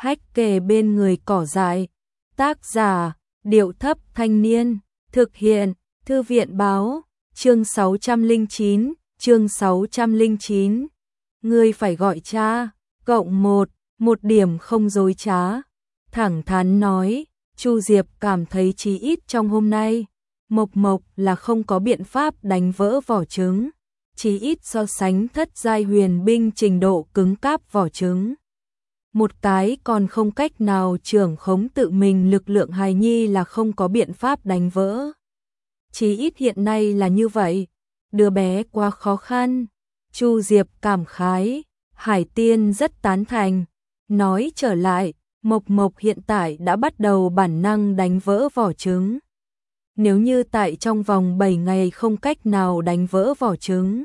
hách kề bên người cỏ dại. Tác giả, Điệu Thấp Thanh Niên. Thực hiện, Thư viện Báo. Chương 609, chương 609. Ngươi phải gọi cha. Cộng một điểm không dối trá. Thẳng thắn nói, Chu Diệp cảm thấy chí ít trong hôm nay, Mộc Mộc là không có biện pháp đánh vỡ vỏ trứng, chí ít so sánh thất giai huyền binh trình độ cứng cáp vỏ trứng. Một cái còn không cách nào trưởng khống tự mình lực lượng hài nhi là không có biện pháp đánh vỡ. Chí ít hiện nay là như vậy, đứa bé quá khó khăn. Chu Diệp cảm khái, Hải Tiên rất tán thành. Nói trở lại, Mộc Mộc hiện tại đã bắt đầu bản năng đánh vỡ vỏ trứng. Nếu như tại trong vòng 7 ngày không cách nào đánh vỡ vỏ trứng,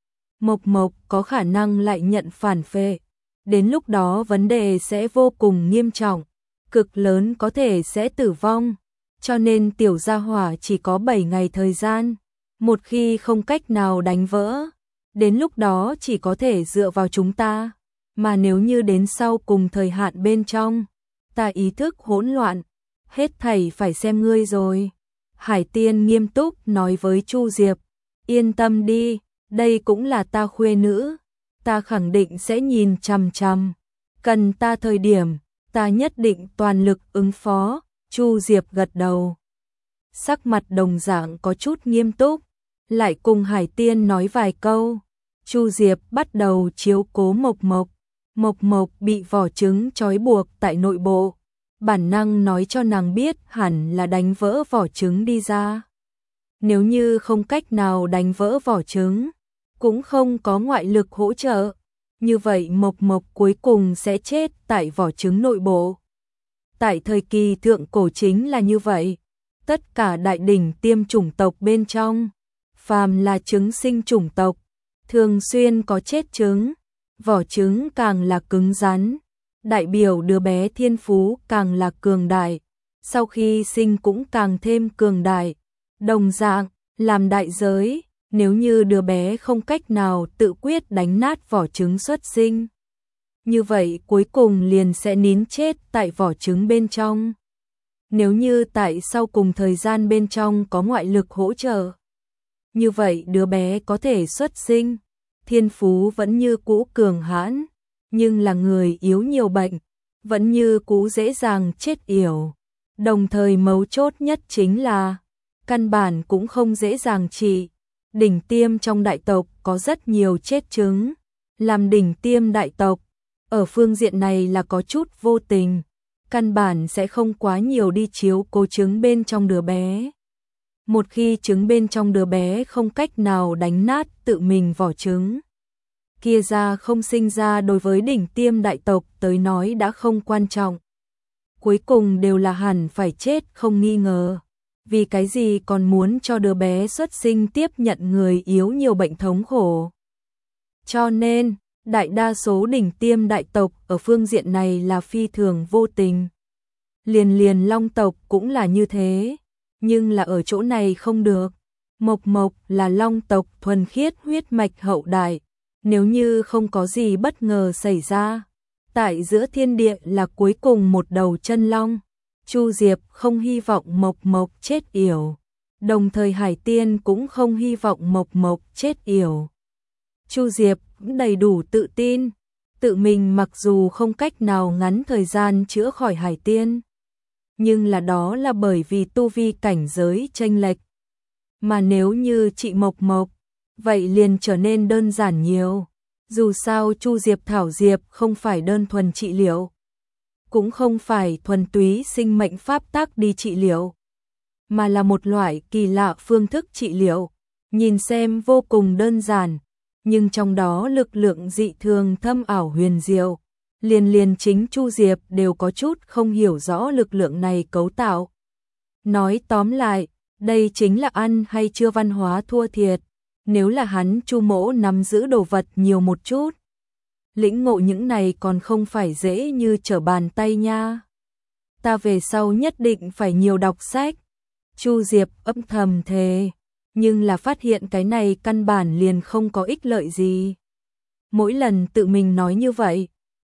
Mộc Mộc có khả năng lại nhận phản phệ. Đến lúc đó vấn đề sẽ vô cùng nghiêm trọng, cực lớn có thể sẽ tử vong. Cho nên tiểu gia hỏa chỉ có 7 ngày thời gian. Một khi không cách nào đánh vỡ, đến lúc đó chỉ có thể dựa vào chúng ta. Mà nếu như đến sau cùng thời hạn bên trong, ta ý thức hỗn loạn, hết thảy phải xem ngươi rồi. Hải Tiên nghiêm túc nói với Chu Diệp, yên tâm đi, đây cũng là ta khuê nữ, ta khẳng định sẽ nhìn chằm chằm, cần ta thời điểm, ta nhất định toàn lực ứng phó. Chu Diệp gật đầu, sắc mặt đồng dạng có chút nghiêm túc, lại cùng Hải Tiên nói vài câu. Chu Diệp bắt đầu chiếu cố Mộc Mộc. Mộc Mộc bị vỏ trứng trói buộc tại nội bộ, bản năng nói cho nàng biết hẳn là đánh vỡ vỏ trứng đi ra. Nếu như không cách nào đánh vỡ vỏ trứng, cũng không có ngoại lực hỗ trợ, như vậy Mộc Mộc cuối cùng sẽ chết tại vỏ trứng nội bộ. Tại thời kỳ thượng cổ chính là như vậy, tất cả đại đỉnh tiêm chủng tộc bên trong, phàm là trứng sinh chủng tộc, thường xuyên có chết trứng. Vỏ trứng càng là cứng rắn, đại biểu đứa bé thiên phú càng là cường đại, sau khi sinh cũng càng thêm cường đại. Đồng dạng, làm đại giới, nếu như đứa bé không cách nào tự quyết đánh nát vỏ trứng xuất sinh, như vậy cuối cùng liền sẽ nín chết tại vỏ trứng bên trong. Nếu như tại sau cùng thời gian bên trong có ngoại lực hỗ trợ, như vậy đứa bé có thể xuất sinh. Thiên phú vẫn như cũ cường hãn, nhưng là người yếu nhiều bệnh, vẫn như cũ dễ dàng chết yểu. Đồng thời mấu chốt nhất chính là, căn bản cũng không dễ dàng trị. Đỉnh tiêm trong đại tộc có rất nhiều chết trứng. Làm đỉnh tiêm đại tộc, ở phương diện này là có chút vô tình, căn bản sẽ không quá nhiều đi chiếu cố trứng bên trong đứa bé. Một khi trứng bên trong đứa bé không cách nào đánh nát tự mình vỏ trứng, kia ra không sinh ra đối với đỉnh tiêm đại tộc tới nói đã không quan trọng. Cuối cùng đều là hẳn phải chết không nghi ngờ. Vì cái gì còn muốn cho đứa bé xuất sinh tiếp nhận người yếu nhiều bệnh thống khổ. Cho nên, đại đa số đỉnh tiêm đại tộc ở phương diện này là phi thường vô tình. Liền Long tộc cũng là như thế. Nhưng là ở chỗ này không được. Mộc Mộc là Long tộc thuần khiết huyết mạch hậu đại, nếu như không có gì bất ngờ xảy ra, tại giữa thiên địa là cuối cùng một đầu chân long. Chu Diệp không hy vọng Mộc Mộc chết yểu, đồng thời Hải Tiên cũng không hy vọng Mộc Mộc chết yểu. Chu Diệp cũng đầy đủ tự tin, tự mình mặc dù không cách nào ngắn thời gian chữa khỏi Hải Tiên, nhưng là đó là bởi vì tu vi cảnh giới chênh lệch. Mà nếu như trị Mộc Mộc, vậy liền trở nên đơn giản nhiều. Dù sao Chu Diệp thảo diệp không phải đơn thuần trị liệu, cũng không phải thuần túy sinh mệnh pháp tắc đi trị liệu, mà là một loại kỳ lạ phương thức trị liệu, nhìn xem vô cùng đơn giản, nhưng trong đó lực lượng dị thường thâm ảo huyền diệu. Liền chính Chu Diệp đều có chút không hiểu rõ lực lượng này cấu tạo. Nói tóm lại, đây chính là ăn hay chưa văn hóa thua thiệt. Nếu là hắn Chu mỗ nắm giữ đồ vật nhiều một chút, lĩnh ngộ những này còn không phải dễ như trở bàn tay nha. Ta về sau nhất định phải nhiều đọc sách. Chu Diệp âm thầm thề, nhưng là phát hiện cái này căn bản liền không có ích lợi gì. Mỗi lần tự mình nói như vậy,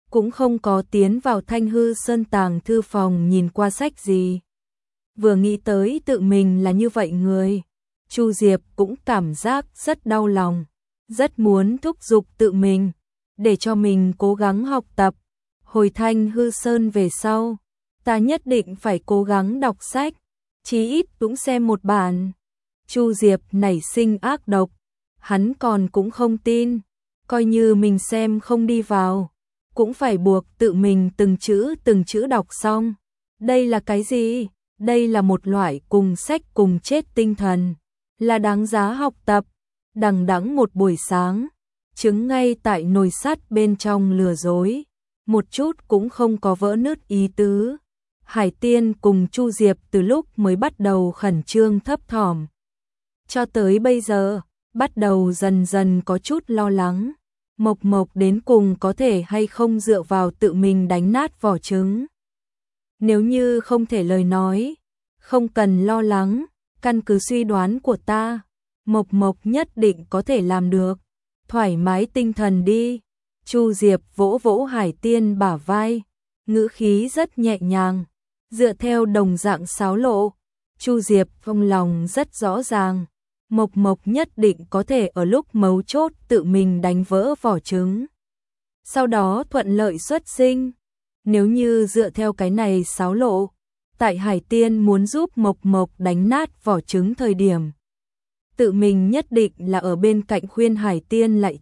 cũng không có tiến vào Thanh Hư Sơn tàng thư phòng nhìn qua sách gì. Vừa nghĩ tới tự mình là như vậy người, Chu Diệp cũng cảm giác rất đau lòng, rất muốn thúc giục tự mình, để cho mình cố gắng học tập. Hồi Thanh Hư Sơn về sau, ta nhất định phải cố gắng đọc sách, chí ít cũng xem một bản. Chu Diệp nảy sinh ác độc, hắn còn cũng không tin, coi như mình xem không đi vào, cũng phải buộc tự mình từng chữ đọc xong. Đây là cái gì? Đây là một loại cùng sách cùng chết tinh thần, là đáng giá học tập. Đằng đẵng một buổi sáng, trứng ngay tại nồi sắt bên trong lừa dối, một chút cũng không có vỡ nứt ý tứ. Hải Tiên cùng Chu Diệp từ lúc mới bắt đầu khẩn trương thấp thỏm, cho tới bây giờ, bắt đầu dần dần có chút lo lắng. Mộc Mộc đến cùng có thể hay không dựa vào tự mình đánh nát vỏ trứng. Nếu như không thể lời nói, không cần lo lắng, căn cứ suy đoán của ta, Mộc Mộc nhất định có thể làm được. Thoải mái tinh thần đi. Chu Diệp vỗ vỗ Hải Tiên bả vai, ngữ khí rất nhẹ nhàng, dựa theo đồng dạng sáo lộ. Chu Diệp trong lòng rất rõ ràng, Mộc Mộc nhất định có thể ở lúc mấu chốt tự mình đánh vỡ vỏ trứng, sau đó thuận lợi xuất sinh. Nếu như dựa theo cái này sáo lộ, tại Hải Tiên muốn giúp Mộc Mộc đánh nát vỏ trứng thời điểm, tự mình nhất định là ở bên cạnh khuyên Hải Tiên lại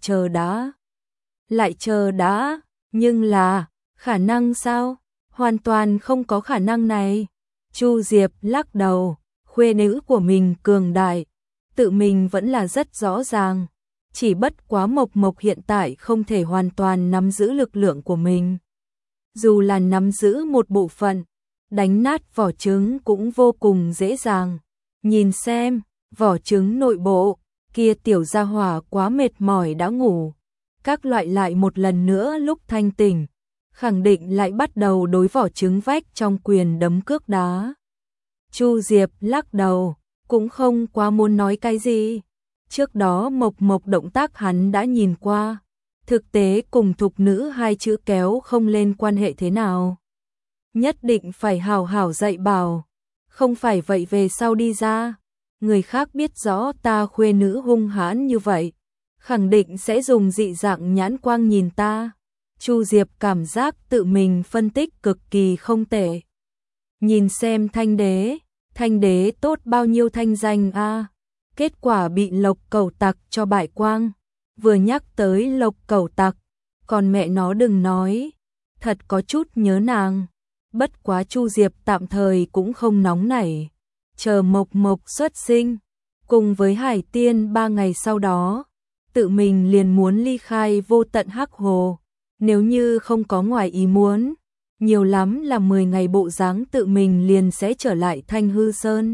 chờ đã, nhưng là, khả năng sao? Hoàn toàn không có khả năng này. Chu Diệp lắc đầu, khuê nữ của mình cường đại, tự mình vẫn là rất rõ ràng, chỉ bất quá Mộc Mộc hiện tại không thể hoàn toàn nắm giữ lực lượng của mình. Dù là nắm giữ một bộ phận, đánh nát vỏ trứng cũng vô cùng dễ dàng. Nhìn xem, vỏ trứng nội bộ, kia tiểu gia hỏa quá mệt mỏi đã ngủ. Các loại lại một lần nữa lúc thanh tỉnh, khẳng định lại bắt đầu đối vỏ trứng vách trong quyền đấm cước đá. Chu Diệp lắc đầu, cũng không quá muốn nói cái gì. Trước đó Mộc Mộc động tác hắn đã nhìn qua, thực tế cùng thục nữ hai chữ kéo không lên quan hệ thế nào. Nhất định phải hào hảo dạy bảo, không phải vậy về sau đi ra, người khác biết rõ ta khuê nữ hung hãn như vậy, khẳng định sẽ dùng dị dạng nhãn quang nhìn ta. Chu Diệp cảm giác tự mình phân tích cực kỳ không tệ. Nhìn xem thanh đế tốt bao nhiêu thanh danh a, kết quả bị Lộc Cẩu Tặc cho bại quang. Vừa nhắc tới Lộc Cẩu Tặc, còn mẹ nó đừng nói, thật có chút nhớ nàng. Bất quá Chu Diệp tạm thời cũng không nóng nảy, chờ Mộc Mộc xuất sinh, cùng với Hải Tiên 3 ngày sau đó, tự mình liền muốn ly khai Vô Tận Hắc Hồ. Nếu như không có ngoài ý muốn, nhiều lắm là 10 ngày bộ dáng tự mình liền sẽ trở lại Thanh Hư Sơn.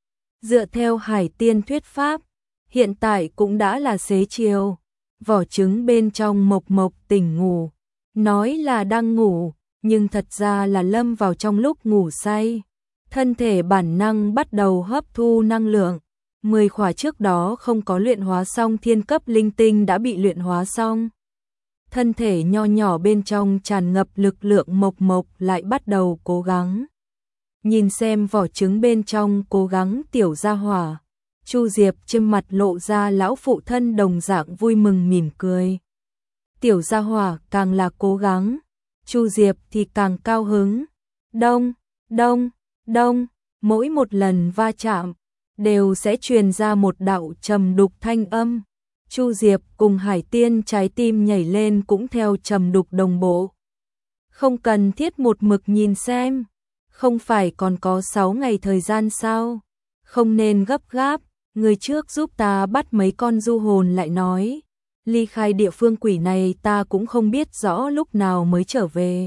Dựa theo Hải Tiên thuyết pháp, hiện tại cũng đã là xế chiều, vỏ trứng bên trong Mộc Mộc tỉnh ngủ, nói là đang ngủ, nhưng thật ra là lâm vào trong lúc ngủ say. Thân thể bản năng bắt đầu hấp thu năng lượng, 10 khỏa trước đó không có luyện hóa xong thiên cấp linh tinh đã bị luyện hóa xong. Thân thể nho nhỏ bên trong tràn ngập lực lượng. Mộc Mộc lại bắt đầu cố gắng. Nhìn xem vỏ trứng bên trong cố gắng tiểu gia hỏa, Chu Diệp trên mặt lộ ra lão phụ thân đồng dạng vui mừng mỉm cười. Tiểu gia hỏa càng là cố gắng, Chu Diệp thì càng cao hứng. Đông, đông, đông, mỗi một lần va chạm đều sẽ truyền ra một đạo trầm đục thanh âm. Chu Diệp cùng Hải Tiên trái tim nhảy lên cũng theo trầm đục đồng bộ. Không cần thiết một mực nhìn xem, không phải còn có 6 ngày thời gian sao? Không nên gấp gáp, người trước giúp ta bắt mấy con du hồn lại nói. Ly khai địa phương quỷ này ta cũng không biết rõ lúc nào mới trở về.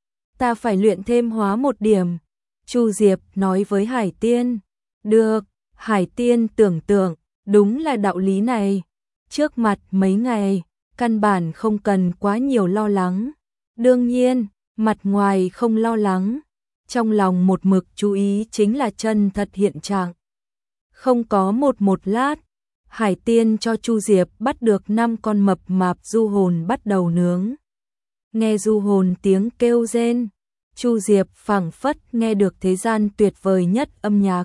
Ta phải luyện thêm hóa một điểm. Chu Diệp nói với Hải Tiên. Được, Hải Tiên tưởng tượng, đúng là đạo lý này. Trước mặt mấy ngày, căn bản không cần quá nhiều lo lắng. Đương nhiên, mặt ngoài không lo lắng, trong lòng một mực chú ý chính là chân thật hiện trạng. Không có một lát, Hải Tiên cho Chu Diệp bắt được 5 con mập mạp du hồn bắt đầu nướng. Nghe du hồn tiếng kêu rên, Chu Diệp phảng phất nghe được thế gian tuyệt vời nhất âm nhạc.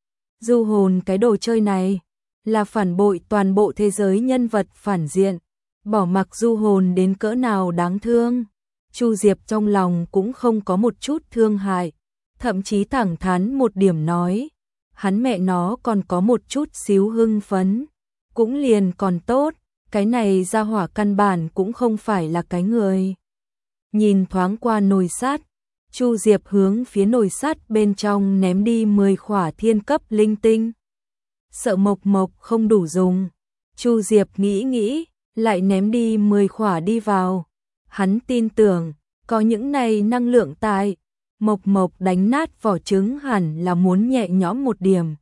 Du hồn cái đồ chơi này là phản bội toàn bộ thế giới nhân vật phản diện, bỏ mặc du hồn đến cỡ nào đáng thương. Chu Diệp trong lòng cũng không có một chút thương hại, thậm chí thẳng thắn một điểm nói, hắn mẹ nó còn có một chút xíu hưng phấn, cũng liền còn tốt, cái này ra hỏa căn bản cũng không phải là cái người. Nhìn thoáng qua nồi sắt, Chu Diệp hướng phía nồi sắt bên trong ném đi 10 khỏa thiên cấp linh tinh. Sợ Mộc Mộc không đủ dùng, Chu Diệp nghĩ nghĩ, lại ném đi 10 khỏa đi vào. Hắn tin tưởng, có những này năng lượng tại, Mộc Mộc đánh nát vỏ trứng hẳn là muốn nhẹ nhõm một điểm.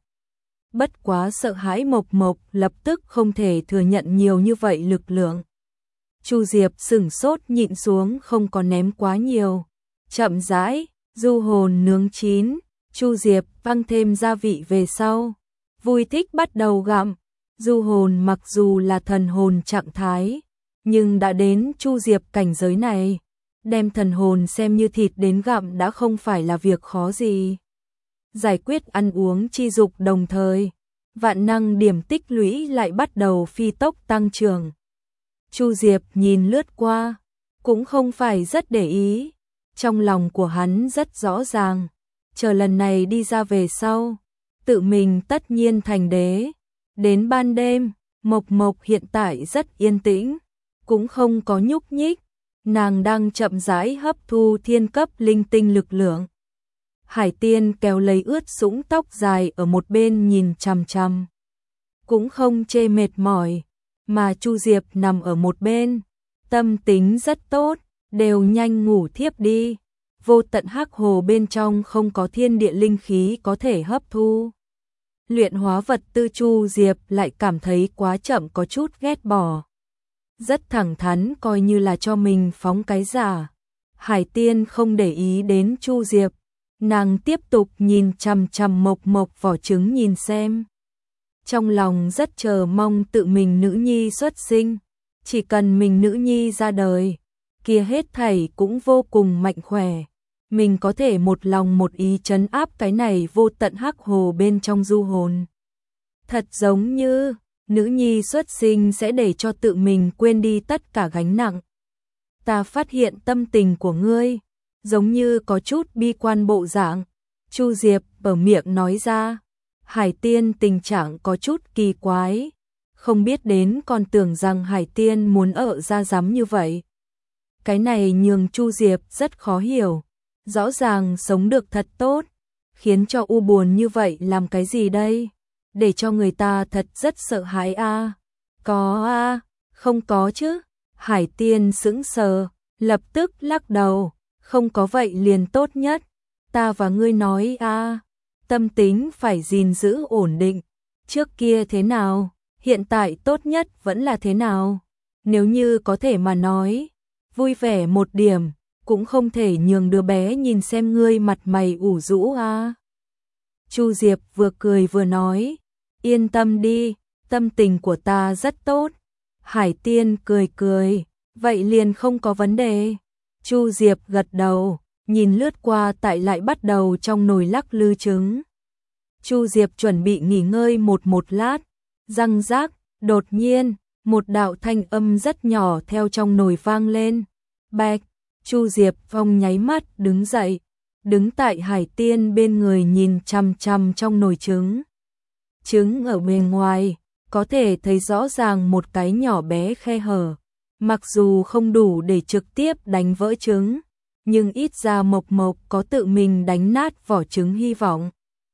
Bất quá sợ hãi Mộc Mộc lập tức không thể thừa nhận nhiều như vậy lực lượng. Chu Diệp sửng sốt nhịn xuống không có ném quá nhiều. Chậm rãi, du hồn nướng chín, Chu Diệp văng thêm gia vị về sau. Vui thích bắt đầu gặm. Du hồn mặc dù là thần hồn trạng thái, nhưng đã đến Chu Diệp cảnh giới này, đem thần hồn xem như thịt đến gặm đã không phải là việc khó gì. Giải quyết ăn uống chi dục đồng thời, vạn năng điểm tích lũy lại bắt đầu phi tốc tăng trưởng. Chu Diệp nhìn lướt qua, cũng không phải rất để ý, trong lòng của hắn rất rõ ràng, chờ lần này đi ra về sau, tự mình tất nhiên thành đế. Đến ban đêm, Mộc Mộc hiện tại rất yên tĩnh, cũng không có nhúc nhích, nàng đang chậm rãi hấp thu thiên cấp linh tinh lực lượng. Hải Tiên kéo lấy ướt sũng tóc dài ở một bên nhìn chằm chằm, cũng không chê mệt mỏi, mà Chu Diệp nằm ở một bên, tâm tính rất tốt, đều nhanh ngủ thiếp đi. Vô tận hắc hồ bên trong không có thiên địa linh khí có thể hấp thu. Luyện hóa vật tư Chu Diệp lại cảm thấy quá chậm có chút ghét bỏ. Rất thẳng thắn coi như là cho mình phóng cái giả. Hải Tiên không để ý đến Chu Diệp, nàng tiếp tục nhìn chằm chằm Mộc Mộc vỏ trứng nhìn xem. Trong lòng rất chờ mong tự mình nữ nhi xuất sinh, chỉ cần mình nữ nhi ra đời, kia hết thảy cũng vô cùng mạnh khỏe. Mình có thể một lòng một ý trấn áp cái này vô tận hắc hồ bên trong du hồn. Thật giống như, nữ nhi xuất sinh sẽ để cho tự mình quên đi tất cả gánh nặng. Ta phát hiện tâm tình của ngươi, giống như có chút bi quan bộ dạng. Chu Diệp bở miệng nói ra, Hải Tiên tình trạng có chút kỳ quái. Không biết đến còn tưởng rằng Hải Tiên muốn ở ra dám như vậy. Cái này nhường Chu Diệp rất khó hiểu. Rõ ràng sống được thật tốt, khiến cho u buồn như vậy làm cái gì đây? Để cho người ta thật rất sợ hãi a. Có a, không có chứ. Hải Tiên sững sờ, lập tức lắc đầu, không có vậy liền tốt nhất. Ta và ngươi nói a, tâm tính phải gìn giữ ổn định. Trước kia thế nào, hiện tại tốt nhất vẫn là thế nào? Nếu như có thể mà nói, vui vẻ một điểm, cũng không thể nhường đứa bé nhìn xem ngươi mặt mày ủ rũ a. Chu Diệp vừa cười vừa nói, yên tâm đi, tâm tình của ta rất tốt. Hải Tiên cười cười, vậy liền không có vấn đề. Chu Diệp gật đầu, nhìn lướt qua tại lại bắt đầu trong nồi lắc lư trứng. Chu Diệp chuẩn bị nghỉ ngơi một lát, răng rác, đột nhiên, một đạo thanh âm rất nhỏ theo trong nồi vang lên. Bạch, Chu Diệp Phong nháy mắt đứng dậy, đứng tại Hải Tiên bên người nhìn chằm chằm trong nồi trứng. Trứng ở bên ngoài, có thể thấy rõ ràng một cái nhỏ bé khe hở, mặc dù không đủ để trực tiếp đánh vỡ trứng, nhưng ít ra Mộc Mộc có tự mình đánh nát vỏ trứng hy vọng.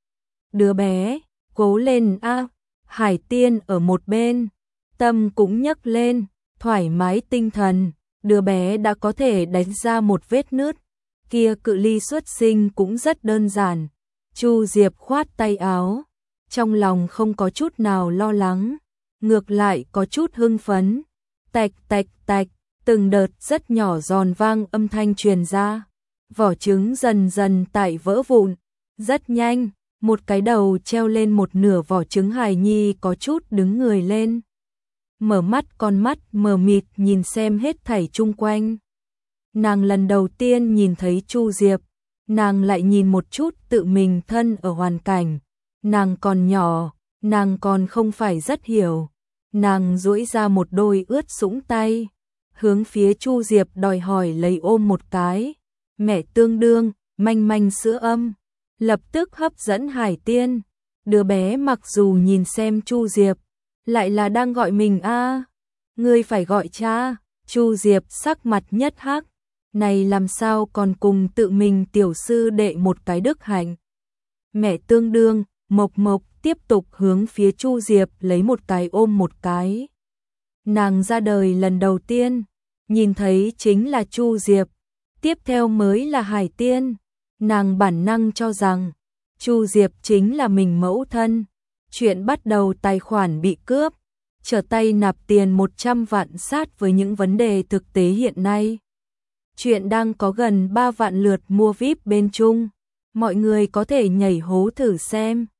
Đứa bé, cố lên a. Hải Tiên ở một bên, tâm cũng nhấc lên, thoải mái tinh thần. Đứa bé đã có thể đánh ra một vết nứt, kia cự ly xuất sinh cũng rất đơn giản. Chu Diệp khoát tay áo, trong lòng không có chút nào lo lắng, ngược lại có chút hưng phấn. Tạch tạch tạch, từng đợt rất nhỏ giòn vang âm thanh truyền ra, vỏ trứng dần dần tại vỡ vụn, rất nhanh, một cái đầu treo lên một nửa vỏ trứng hài nhi có chút đứng người lên. Mở mắt con mắt mờ mịt nhìn xem hết thảy chung quanh. Nàng lần đầu tiên nhìn thấy Chu Diệp, nàng lại nhìn một chút tự mình thân ở hoàn cảnh. Nàng còn nhỏ, nàng còn không phải rất hiểu. Nàng duỗi ra một đôi ướt sũng tay, hướng phía Chu Diệp đòi hỏi lấy ôm một cái. Mẹ tương đương, manh manh sữa âm, lập tức hấp dẫn Hải Tiên. Đứa bé mặc dù nhìn xem Chu Diệp, lại là đang gọi mình a, ngươi phải gọi cha. Chu Diệp sắc mặt nhất hắc, này làm sao còn cùng tự mình tiểu sư đệ một cái đức hạnh. Mẹ tương đương, Mộc Mộc tiếp tục hướng phía Chu Diệp lấy một cái ôm một cái. Nàng ra đời lần đầu tiên, nhìn thấy chính là Chu Diệp, tiếp theo mới là Hải Tiên. Nàng bản năng cho rằng Chu Diệp chính là mình mẫu thân. Chuyện bắt đầu tài khoản bị cướp, trở tay nạp tiền 100 vạn sát với những vấn đề thực tế hiện nay. Chuyện đang có gần 3 vạn lượt mua VIP bên Trung. Mọi người có thể nhảy hố thử xem.